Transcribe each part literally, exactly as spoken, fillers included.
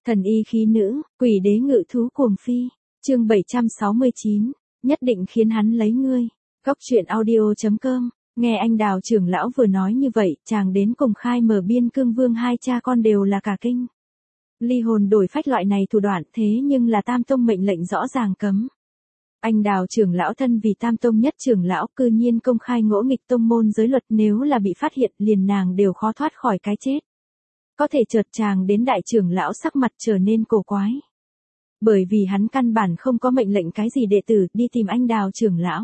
Thần y khí nữ, quỷ đế ngự thú cuồng phi. Chương bảy trăm sáu mươi chín, nhất định khiến hắn lấy ngươi. Góc truyện audio chấm com. Nghe anh Đào trưởng lão vừa nói như vậy, chàng đến cùng Khai Mở Biên Cương Vương hai cha con đều là cả kinh. Ly hồn đổi phách loại này thủ đoạn thế nhưng là Tam Tông mệnh lệnh rõ ràng cấm. Anh Đào trưởng lão thân vì Tam Tông nhất trưởng lão cư nhiên công khai ngỗ nghịch tông môn giới luật, nếu là bị phát hiện liền nàng đều khó thoát khỏi cái chết. Có thể chợt chàng đến đại trưởng lão sắc mặt trở nên cổ quái. Bởi vì hắn căn bản không có mệnh lệnh cái gì đệ tử đi tìm anh Đào trưởng lão.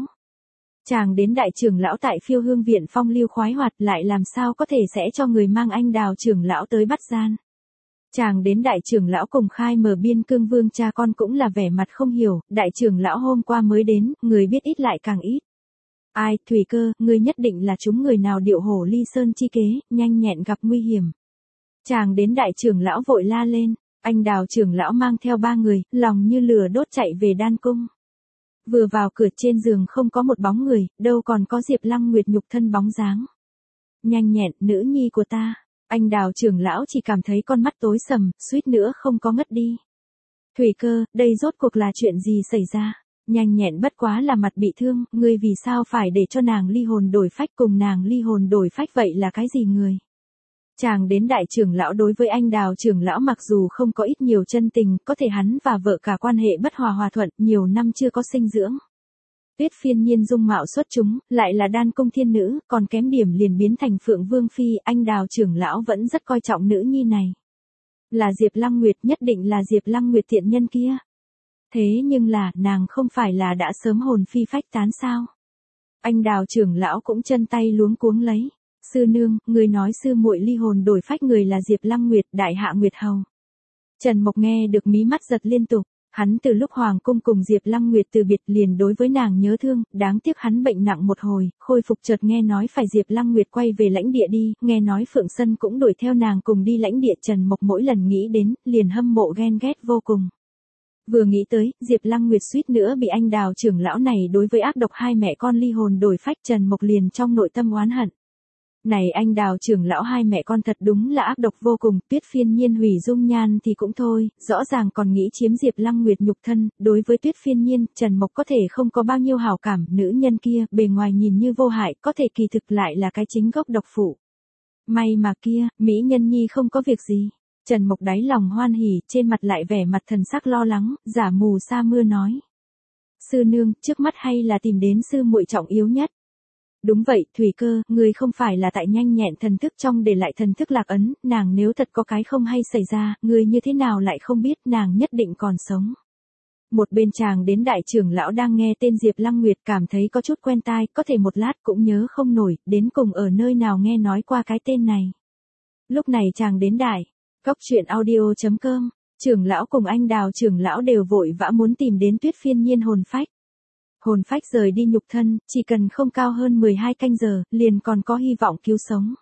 Chàng đến đại trưởng lão tại Phiêu Hương viện phong lưu khoái hoạt lại làm sao có thể sẽ cho người mang anh Đào trưởng lão tới bắt gian. Chàng đến đại trưởng lão cùng Khai Mở Biên Cương Vương cha con cũng là vẻ mặt không hiểu, đại trưởng lão hôm qua mới đến, người biết ít lại càng ít. Ai, Thủy Cơ, ngươi nhất định là chúng người nào điệu hổ ly sơn chi kế, nhanh nhẹn gặp nguy hiểm. Chàng đến đại trưởng lão vội la lên, anh Đào trưởng lão mang theo ba người, lòng như lửa đốt chạy về đan cung. Vừa vào cửa trên giường không có một bóng người, đâu còn có Diệp Lăng Nguyệt nhục thân bóng dáng. Nhanh nhẹn, nữ nhi của ta. Anh Đào trưởng lão chỉ cảm thấy con mắt tối sầm, suýt nữa không có ngất đi. Thủy Cơ, đây rốt cuộc là chuyện gì xảy ra? Nhanh nhẹn bất quá là mặt bị thương, ngươi vì sao phải để cho nàng ly hồn đổi phách, cùng nàng ly hồn đổi phách vậy là cái gì người? Chàng đến đại trưởng lão đối với anh Đào trưởng lão mặc dù không có ít nhiều chân tình, có thể hắn và vợ cả quan hệ bất hòa hòa thuận, nhiều năm chưa có sinh dưỡng. Tuyết Phiên Nhiên dung mạo xuất chúng, lại là đan cung thiên nữ, còn kém điểm liền biến thành Phượng Vương phi, anh Đào trưởng lão vẫn rất coi trọng nữ nhi này. Là Diệp Lăng Nguyệt, nhất định là Diệp Lăng Nguyệt tiện nhân kia. Thế nhưng là, nàng không phải là đã sớm hồn phi phách tán sao? Anh Đào trưởng lão cũng chân tay luống cuống lấy. Sư nương, người nói sư muội ly hồn đổi phách người là Diệp Lăng Nguyệt, đại hạ Nguyệt hầu. Trần Mộc nghe được mí mắt giật liên tục, hắn từ lúc hoàng cung cùng Diệp Lăng Nguyệt từ biệt liền đối với nàng nhớ thương, đáng tiếc hắn bệnh nặng một hồi, khôi phục chợt nghe nói phải Diệp Lăng Nguyệt quay về lãnh địa đi, nghe nói Phượng Sân cũng đuổi theo nàng cùng đi lãnh địa, Trần Mộc mỗi lần nghĩ đến, liền hâm mộ ghen ghét vô cùng. Vừa nghĩ tới, Diệp Lăng Nguyệt suýt nữa bị anh Đào trưởng lão này đối với ác độc hai mẹ con ly hồn đổi phách, Trần Mộc liền trong nội tâm oán hận. Này anh Đào trưởng lão hai mẹ con thật đúng là ác độc vô cùng, Tuyết Phiên Nhiên hủy dung nhan thì cũng thôi, rõ ràng còn nghĩ chiếm Diệp Lăng Nguyệt nhục thân, đối với Tuyết Phiên Nhiên, Trần Mộc có thể không có bao nhiêu hảo cảm, nữ nhân kia, bề ngoài nhìn như vô hại, có thể kỳ thực lại là cái chính gốc độc phụ. May mà kia, mỹ nhân nhi không có việc gì. Trần Mộc đáy lòng hoan hỉ, trên mặt lại vẻ mặt thần sắc lo lắng, giả mù sa mưa nói. Sư nương, trước mắt hay là tìm đến sư muội trọng yếu nhất. Đúng vậy, Thủy Cơ, người không phải là tại nhanh nhẹn thần thức trong để lại thần thức lạc ấn, nàng nếu thật có cái không hay xảy ra, người như thế nào lại không biết, nàng nhất định còn sống. Một bên chàng đến đại trưởng lão đang nghe tên Diệp Lăng Nguyệt cảm thấy có chút quen tai, có thể một lát cũng nhớ không nổi, đến cùng ở nơi nào nghe nói qua cái tên này. Lúc này chàng đến đại, góc truyện audio chấm com, trưởng lão cùng anh Đào trưởng lão đều vội vã muốn tìm đến Tuyết Phiên Nhiên hồn phách. Hồn phách rời đi nhục thân, chỉ cần không cao hơn mười hai canh giờ, liền còn có hy vọng cứu sống.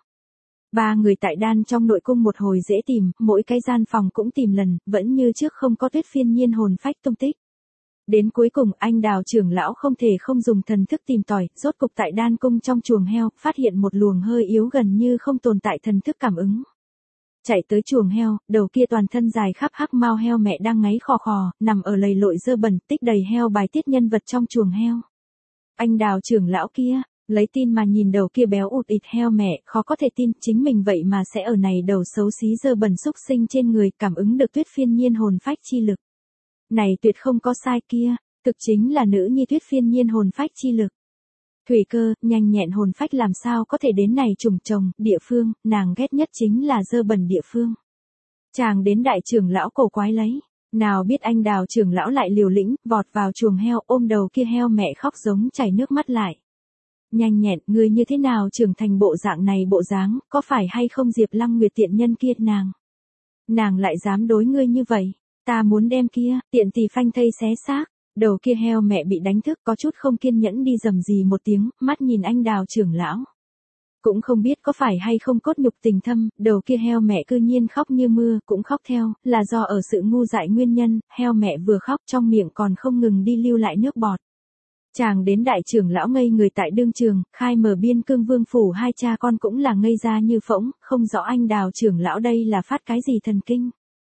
Ba người tại đan trong nội cung một hồi dễ tìm, mỗi cái gian phòng cũng tìm lần, vẫn như trước không có Tuyết Phiên Nhiên hồn phách tung tích. Đến cuối cùng anh Đào trưởng lão không thể không dùng thần thức tìm tòi, rốt cục tại đan cung trong chuồng heo, phát hiện một luồng hơi yếu gần như không tồn tại thần thức cảm ứng. Chạy tới chuồng heo, đầu kia toàn thân dài khắp hắc mao heo mẹ đang ngáy khò khò, nằm ở lầy lội dơ bẩn, tích đầy heo bài tiết nhân vật trong chuồng heo. Anh Đào trưởng lão kia, lấy tin mà nhìn đầu kia béo ụt ịt heo mẹ, khó có thể tin chính mình vậy mà sẽ ở này đầu xấu xí dơ bẩn xúc sinh trên người, cảm ứng được Tuyết Phiên Nhiên hồn phách chi lực. Này tuyệt không có sai kia, thực chính là nữ nhi Tuyết Phiên Nhiên hồn phách chi lực. Thủy Cơ, nhanh nhẹn hồn phách làm sao có thể đến này trùng trồng, địa phương, nàng ghét nhất chính là dơ bẩn địa phương. Chàng đến đại trưởng lão cổ quái lấy, nào biết anh Đào trưởng lão lại liều lĩnh, vọt vào chuồng heo, ôm đầu kia heo mẹ khóc giống chảy nước mắt lại. Nhanh nhẹn, người như thế nào trưởng thành bộ dạng này bộ dáng, có phải hay không Diệp Lăng Nguyệt tiện nhân kia nàng? Nàng lại dám đối ngươi như vậy, ta muốn đem kia, tiện tỳ phanh thây xé xác. Đầu kia heo mẹ bị đánh thức có chút không kiên nhẫn đi rầm rì một tiếng, mắt nhìn anh Đào trưởng lão. Cũng không biết có phải hay không cốt nhục tình thâm, đầu kia heo mẹ cư nhiên khóc như mưa, cũng khóc theo, là do ở sự ngu dại nguyên nhân, heo mẹ vừa khóc trong miệng còn không ngừng đi lưu lại nước bọt. Chàng đến đại trưởng lão ngây người tại đương trường, Khai Mở Biên Cương Vương phủ hai cha con cũng là ngây ra như phỗng, không rõ anh Đào trưởng lão đây là phát cái gì thần kinh.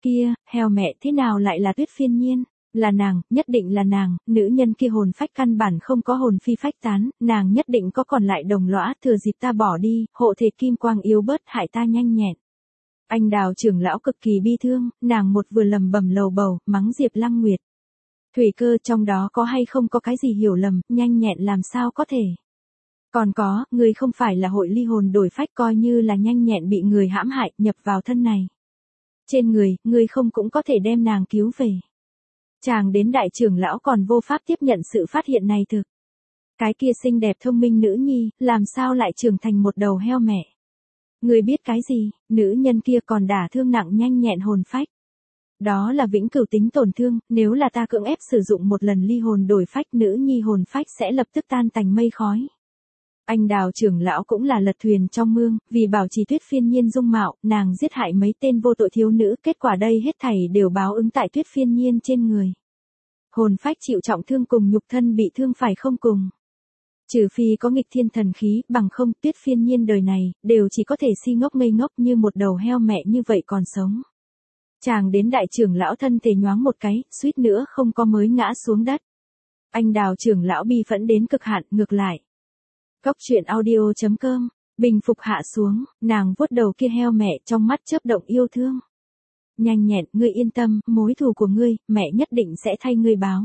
Kia, heo mẹ thế nào lại là Tuyết Phiên Nhiên? Là nàng, nhất định là nàng, nữ nhân kia hồn phách căn bản không có hồn phi phách tán, nàng nhất định có còn lại đồng lõa, thừa dịp ta bỏ đi, hộ thể kim quang yếu bớt hại ta nhanh nhẹn. Anh Đào trưởng lão cực kỳ bi thương, nàng một vừa lầm bầm lầu bầu, mắng Diệp Lăng Nguyệt. Thủy Cơ, trong đó có hay không có cái gì hiểu lầm, nhanh nhẹn làm sao có thể. Còn có, ngươi không phải là hội ly hồn đổi phách, coi như là nhanh nhẹn bị người hãm hại, nhập vào thân này. Trên người, ngươi không cũng có thể đem nàng cứu về. Chàng đến đại trưởng lão còn vô pháp tiếp nhận sự phát hiện này thực. Cái kia xinh đẹp thông minh nữ nhi, làm sao lại trưởng thành một đầu heo mẹ. Ngươi biết cái gì, nữ nhân kia còn đả thương nặng nhanh nhẹn hồn phách. Đó là vĩnh cửu tính tổn thương, nếu là ta cưỡng ép sử dụng một lần ly hồn đổi phách, nữ nhi hồn phách sẽ lập tức tan tành mây khói. Anh Đào trưởng lão cũng là lật thuyền trong mương, vì bảo trì Tuyết Phiên Nhiên dung mạo, nàng giết hại mấy tên vô tội thiếu nữ, kết quả đây hết thảy đều báo ứng tại Tuyết Phiên Nhiên trên người. Hồn phách chịu trọng thương cùng nhục thân bị thương phải không cùng. Trừ phi có nghịch thiên thần khí, bằng không Tuyết Phiên Nhiên đời này, đều chỉ có thể si ngốc ngây ngốc như một đầu heo mẹ như vậy còn sống. Chàng đến đại trưởng lão thân thể nhoáng một cái, suýt nữa không có mới ngã xuống đất. Anh Đào trưởng lão bi phẫn đến cực hạn, ngược lại. Cốc truyện audio chấm com, bình phục hạ xuống, nàng vuốt đầu kia heo mẹ trong mắt chớp động yêu thương. Nhanh nhẹn, ngươi yên tâm, mối thù của ngươi, mẹ nhất định sẽ thay ngươi báo.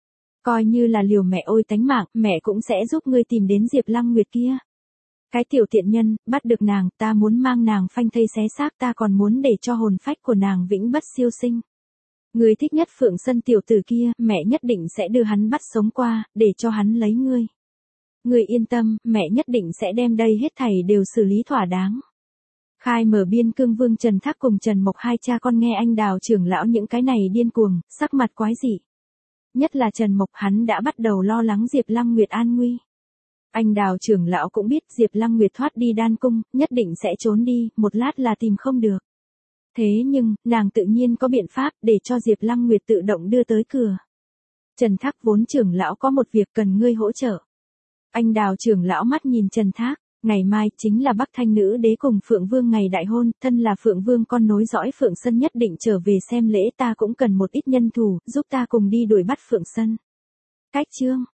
Coi như là liều mẹ ôi tánh mạng, mẹ cũng sẽ giúp ngươi tìm đến Diệp Lăng Nguyệt kia. Cái tiểu tiện nhân, bắt được nàng, ta muốn mang nàng phanh thây xé xác, ta còn muốn để cho hồn phách của nàng vĩnh bất siêu sinh. Ngươi thích nhất Phượng Sân tiểu tử kia, mẹ nhất định sẽ đưa hắn bắt sống qua, để cho hắn lấy ngươi. Ngươi yên tâm, mẹ nhất định sẽ đem đây hết thảy đều xử lý thỏa đáng. Khai mở biên cương vương Trần Thác cùng Trần Mộc hai cha con nghe anh Đào trưởng lão những cái này điên cuồng, sắc mặt quái dị. Nhất là Trần Mộc, hắn đã bắt đầu lo lắng Diệp Lăng Nguyệt an nguy. Anh Đào trưởng lão cũng biết Diệp Lăng Nguyệt thoát đi đan cung, nhất định sẽ trốn đi, một lát là tìm không được. Thế nhưng, nàng tự nhiên có biện pháp để cho Diệp Lăng Nguyệt tự động đưa tới cửa. Trần Thác vốn trưởng lão có một việc cần ngươi hỗ trợ. Anh Đào trưởng lão mắt nhìn Trần Thác, ngày mai chính là Bắc Thanh nữ đế cùng Phượng Vương ngày đại hôn, thân là Phượng Vương con nối dõi Phượng Sân nhất định trở về xem lễ, ta cũng cần một ít nhân thủ, giúp ta cùng đi đuổi bắt Phượng Sân. Cách chương